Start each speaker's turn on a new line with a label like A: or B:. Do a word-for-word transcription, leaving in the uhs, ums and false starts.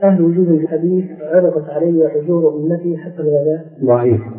A: أهل وجود الحديث عرضت علي حجور أمتي حتى الغداء.
B: ضعيف.